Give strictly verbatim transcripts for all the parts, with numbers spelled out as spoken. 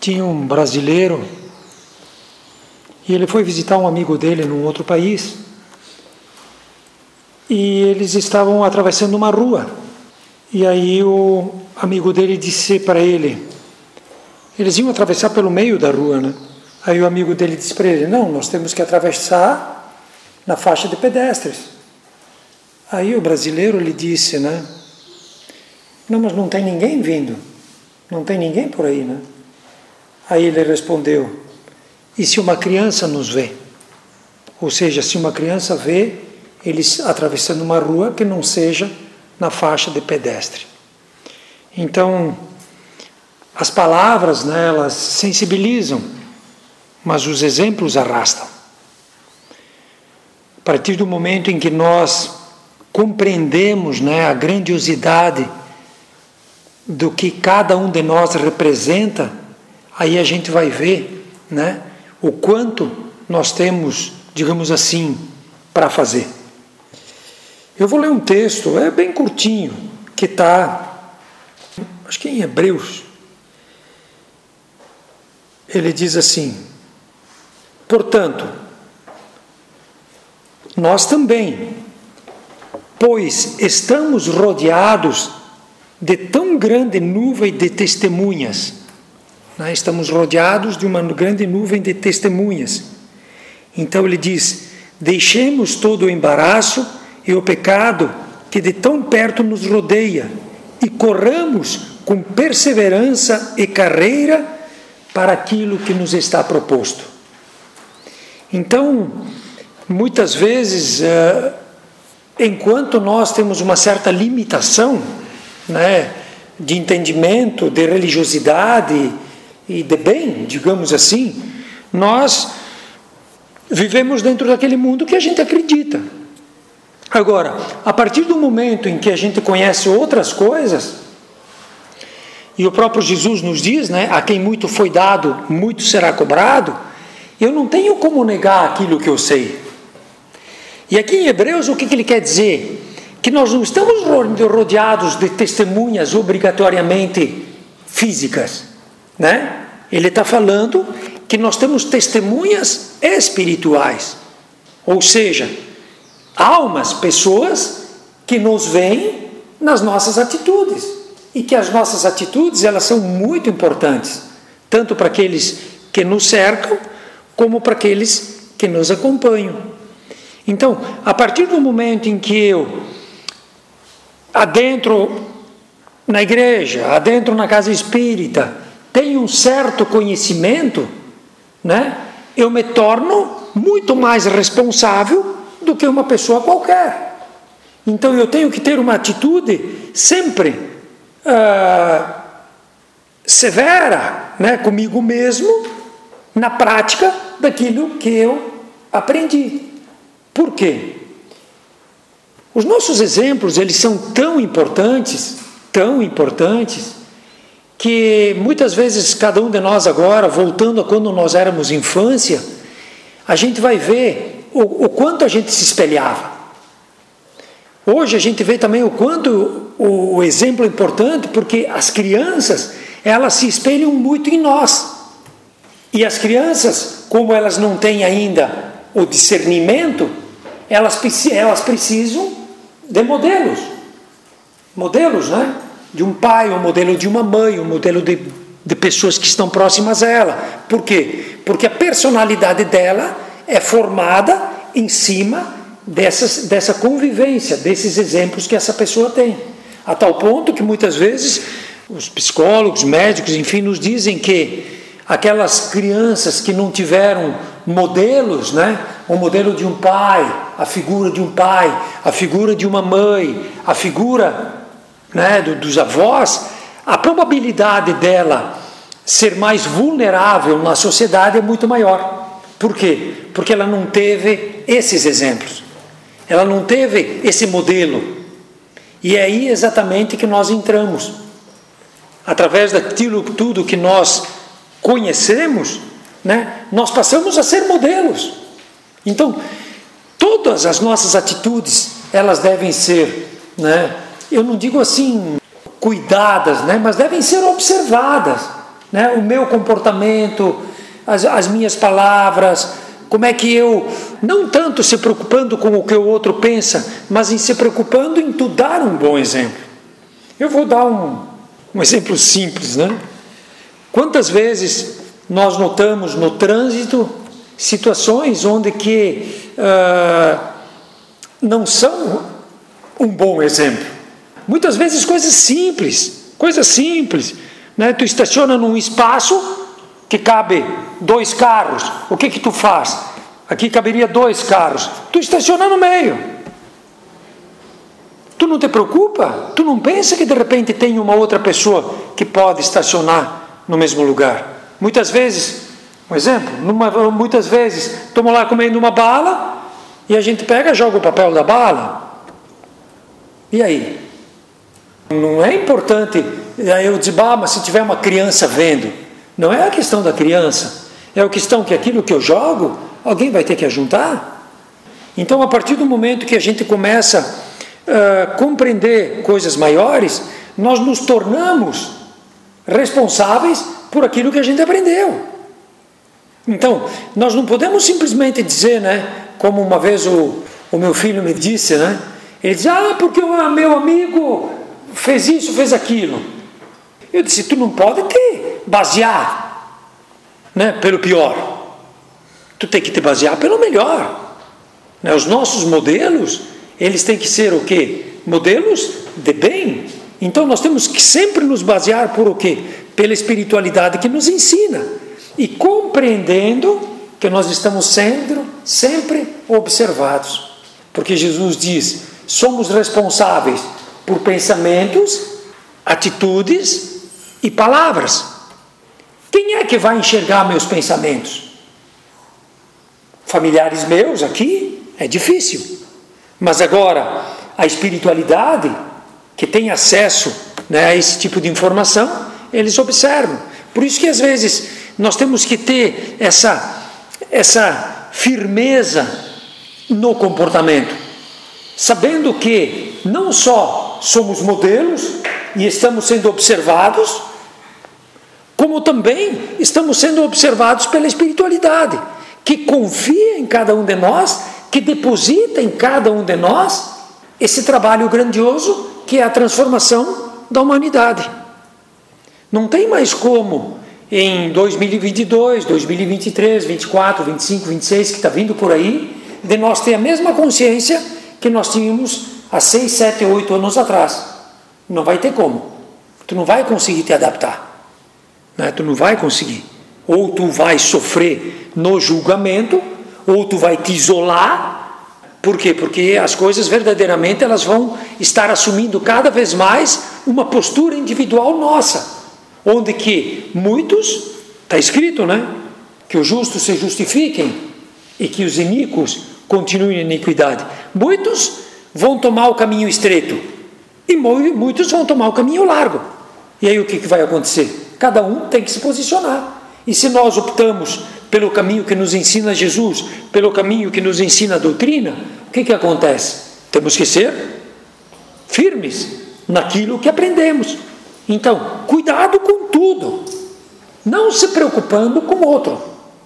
tinha um brasileiro e ele foi visitar um amigo dele num outro país e eles estavam atravessando uma rua. E aí o amigo dele disse para ele, eles iam atravessar pelo meio da rua, né? Aí o amigo dele disse para ele, não, nós temos que atravessar na faixa de pedestres. Aí o brasileiro lhe disse, né? Não, mas não tem ninguém vindo, não tem ninguém por aí, né? Aí ele respondeu, e se uma criança nos vê? Ou seja, se uma criança vê eles atravessando uma rua que não seja na faixa de pedestre. Então, as palavras, né, elas sensibilizam, mas os exemplos arrastam. A partir do momento em que nós compreendemos, né, a grandiosidade do que cada um de nós representa, aí a gente vai ver, né, o quanto nós temos, digamos assim, para fazer. Eu vou ler um texto, é bem curtinho, que está, acho que em Hebreus. Ele diz assim, portanto, nós também, pois estamos rodeados de tão grande nuvem de testemunhas, né? Estamos rodeados de uma grande nuvem de testemunhas. Então ele diz, deixemos todo o embaraço e o pecado que de tão perto nos rodeia e corramos com perseverança e carreira para aquilo que nos está proposto. Então, muitas vezes, enquanto nós temos uma certa limitação, né, de entendimento, de religiosidade e de bem, digamos assim, nós vivemos dentro daquele mundo que a gente acredita. Agora, a partir do momento em que a gente conhece outras coisas, e o próprio Jesus nos diz, né, a quem muito foi dado, muito será cobrado, eu não tenho como negar aquilo que eu sei. E aqui em Hebreus, o que, que ele quer dizer? Que nós não estamos rodeados de testemunhas obrigatoriamente físicas, né? Ele está falando que nós temos testemunhas espirituais, ou seja, almas, pessoas que nos veem nas nossas atitudes, e que as nossas atitudes, elas são muito importantes, tanto para aqueles que nos cercam, como para aqueles que nos acompanham. Então, a partir do momento em que eu adentro na igreja, adentro na casa espírita, tenho um certo conhecimento, né, eu me torno muito mais responsável do que uma pessoa qualquer. Então eu tenho que ter uma atitude sempre uh, severa, né, comigo mesmo, na prática daquilo que eu aprendi. Por quê? Os nossos exemplos, eles são tão importantes, tão importantes, que muitas vezes cada um de nós agora, voltando a quando nós éramos infância, a gente vai ver o, o quanto a gente se espelhava. Hoje a gente vê também o quanto o, o exemplo é importante, porque as crianças, elas se espelham muito em nós. E as crianças, como elas não têm ainda o discernimento, elas, elas precisam de modelos. Modelos, né? De um pai, um modelo de uma mãe, um modelo de, de pessoas que estão próximas a ela. Por quê? Porque a personalidade dela é formada em cima dessas, dessa convivência, desses exemplos que essa pessoa tem. A tal ponto que muitas vezes os psicólogos, médicos, enfim, nos dizem que aquelas crianças que não tiveram modelos, né? O modelo de um pai, a figura de um pai, a figura de uma mãe, a figura, né, do, dos avós, a probabilidade dela ser mais vulnerável na sociedade é muito maior. Por quê? Porque ela não teve esses exemplos, ela não teve esse modelo. E é aí exatamente que nós entramos. Através daquilo tudo que nós conhecemos, né, nós passamos a ser modelos. Então, todas as nossas atitudes, elas devem ser, né, eu não digo assim, cuidadas, né, mas devem ser observadas, né? O meu comportamento, as, as minhas palavras, como é que eu, não tanto se preocupando com o que o outro pensa, mas em se preocupando em tu dar um bom exemplo. Eu vou dar um, um exemplo simples, né? Quantas vezes nós notamos no trânsito situações onde que uh, não são um bom exemplo? Muitas vezes coisas simples, coisas simples, né? Tu estaciona num espaço que cabe dois carros, o que que tu faz? Aqui caberia dois carros, tu estaciona no meio. Tu não te preocupa? Tu não pensa que de repente tem uma outra pessoa que pode estacionar no mesmo lugar? Muitas vezes, um exemplo, numa, muitas vezes, estamos lá comendo uma bala e a gente pega e joga o papel da bala. E aí? Não é importante, aí eu digo, ah, mas se tiver uma criança vendo, não é a questão da criança, é a questão que aquilo que eu jogo, alguém vai ter que ajuntar. Então, a partir do momento que a gente começa a uh, compreender coisas maiores, nós nos tornamos responsáveis por aquilo que a gente aprendeu. Então, nós não podemos simplesmente dizer, né, como uma vez o, o meu filho me disse, né, ele diz, ah, porque o meu amigo fez isso, fez aquilo. Eu disse, tu não pode te basear, né, pelo pior. Tu tem que te basear pelo melhor. Né? Os nossos modelos, eles têm que ser o quê? Modelos de bem. Então nós temos que sempre nos basear por o quê? Pela espiritualidade que nos ensina. E compreendendo que nós estamos sendo sempre observados. Porque Jesus diz, somos responsáveis por pensamentos, atitudes e palavras. Quem é que vai enxergar meus pensamentos? Familiares meus aqui? É difícil. Mas agora, a espiritualidade, que tem acesso, né, a esse tipo de informação, eles observam. Por isso que às vezes nós temos que ter essa, essa firmeza no comportamento, sabendo que não só somos modelos e estamos sendo observados, como também estamos sendo observados pela espiritualidade, que confia em cada um de nós, que deposita em cada um de nós esse trabalho grandioso que é a transformação da humanidade. Não tem mais como em dois mil e vinte e dois, dois mil e vinte e três, vinte e quatro, vinte e cinco, vinte e seis, que está vindo por aí, de nós ter a mesma consciência que nós tínhamos há seis, sete, oito anos atrás. Não vai ter como. Tu não vai conseguir te adaptar. Né? Tu não vai conseguir. Ou tu vai sofrer no julgamento, ou tu vai te isolar. Por quê? Porque as coisas verdadeiramente elas vão estar assumindo cada vez mais uma postura individual nossa. Onde que muitos, está escrito, né? Que os justos se justifiquem e que os iníquos continuem em iniquidade. Muitos vão tomar o caminho estreito e muitos vão tomar o caminho largo. E aí o que, que vai acontecer? Cada um tem que se posicionar. E se nós optamos pelo caminho que nos ensina Jesus, pelo caminho que nos ensina a doutrina, o que, que acontece? Temos que ser firmes naquilo que aprendemos. Então, cuidado com tudo, não se preocupando com o outro,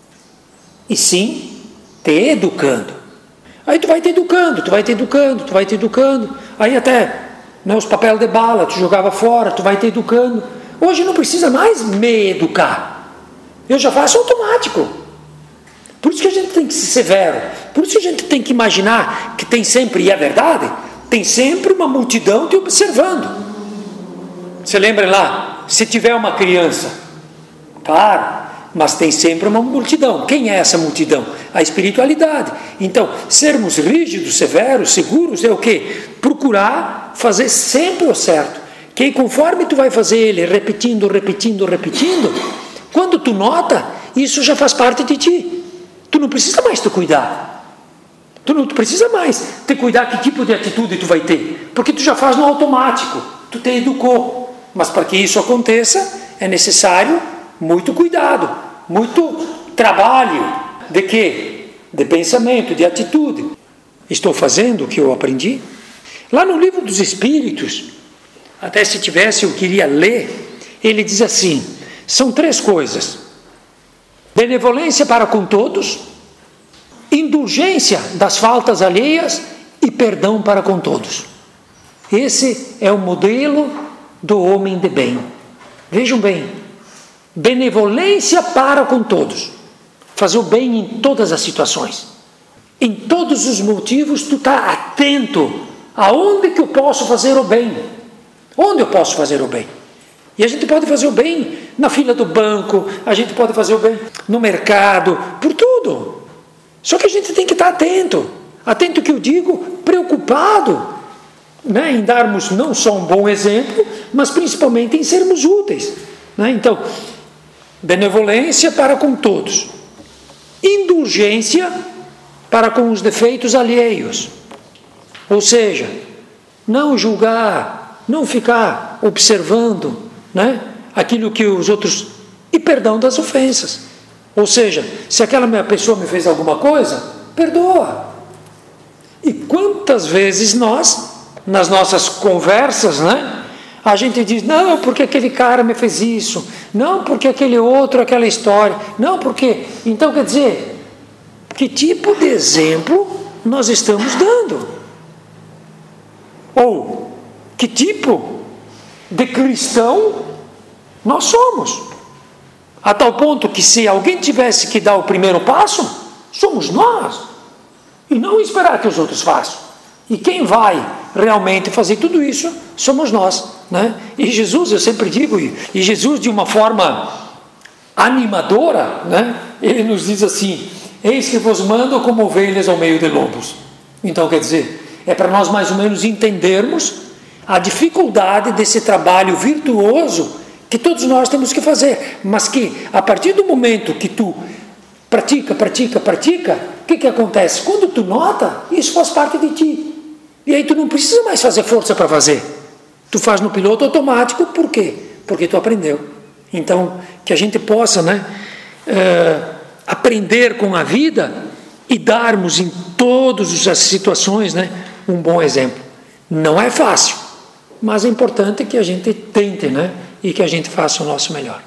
e sim te educando. Aí tu vai te educando, tu vai te educando, tu vai te educando, aí até, né, os papéis de bala, tu jogava fora, tu vai te educando. Hoje não precisa mais me educar, eu já faço automático. Por isso que a gente tem que ser severo, por isso que a gente tem que imaginar que tem sempre, e é verdade, tem sempre uma multidão te observando. Você lembra lá, se tiver uma criança, claro, mas tem sempre uma multidão. Quem é essa multidão? A espiritualidade. Então, sermos rígidos, severos, seguros, é o quê? Procurar fazer sempre o certo. Que aí, conforme tu vai fazer ele, repetindo, repetindo, repetindo, quando tu nota, isso já faz parte de ti. Tu não precisa mais te cuidar. Tu não tu precisa mais te cuidar que tipo de atitude tu vai ter. Porque tu já faz no automático. Tu te educou. Mas para que isso aconteça, é necessário muito cuidado, muito trabalho. De quê? De pensamento, de atitude. Estou fazendo o que eu aprendi? Lá no Livro dos Espíritos, até se tivesse eu queria ler, ele diz assim, são três coisas: benevolência para com todos, indulgência das faltas alheias e perdão para com todos. Esse é o modelo do homem de bem. Vejam bem, benevolência para com todos, fazer o bem em todas as situações, em todos os motivos. Tu está atento aonde que eu posso fazer o bem, onde eu posso fazer o bem. E a gente pode fazer o bem na fila do banco, a gente pode fazer o bem no mercado, por tudo. Só que a gente tem que estar atento, atento que eu digo, preocupado, né, em darmos não só um bom exemplo, mas principalmente em sermos úteis, né? Então, benevolência para com todos, indulgência para com os defeitos alheios, ou seja, não julgar, não ficar observando, né, aquilo que os outros, e perdão das ofensas, ou seja, se aquela pessoa me fez alguma coisa, perdoa. E quantas vezes nós, nas nossas conversas, né, a gente diz, não, porque aquele cara me fez isso, não, porque aquele outro, aquela história, não, porque... Então, quer dizer, que tipo de exemplo nós estamos dando? Ou, que tipo de cristão nós somos? A tal ponto que se alguém tivesse que dar o primeiro passo, somos nós, e não esperar que os outros façam. E quem vai realmente fazer tudo isso somos nós, né? E Jesus, eu sempre digo, e Jesus de uma forma animadora, né, ele nos diz assim, eis que vos mando como ovelhas ao meio de lobos. Então, quer dizer, é para nós mais ou menos entendermos a dificuldade desse trabalho virtuoso que todos nós temos que fazer, mas que a partir do momento que tu pratica, pratica, pratica, o que que acontece? Quando tu nota, isso faz parte de ti. E aí tu não precisa mais fazer força para fazer. Tu faz no piloto automático, por quê? Porque tu aprendeu. Então, que a gente possa, né, uh, aprender com a vida e darmos em todas as situações, né, um bom exemplo. Não é fácil, mas é importante que a gente tente, né, e que a gente faça o nosso melhor.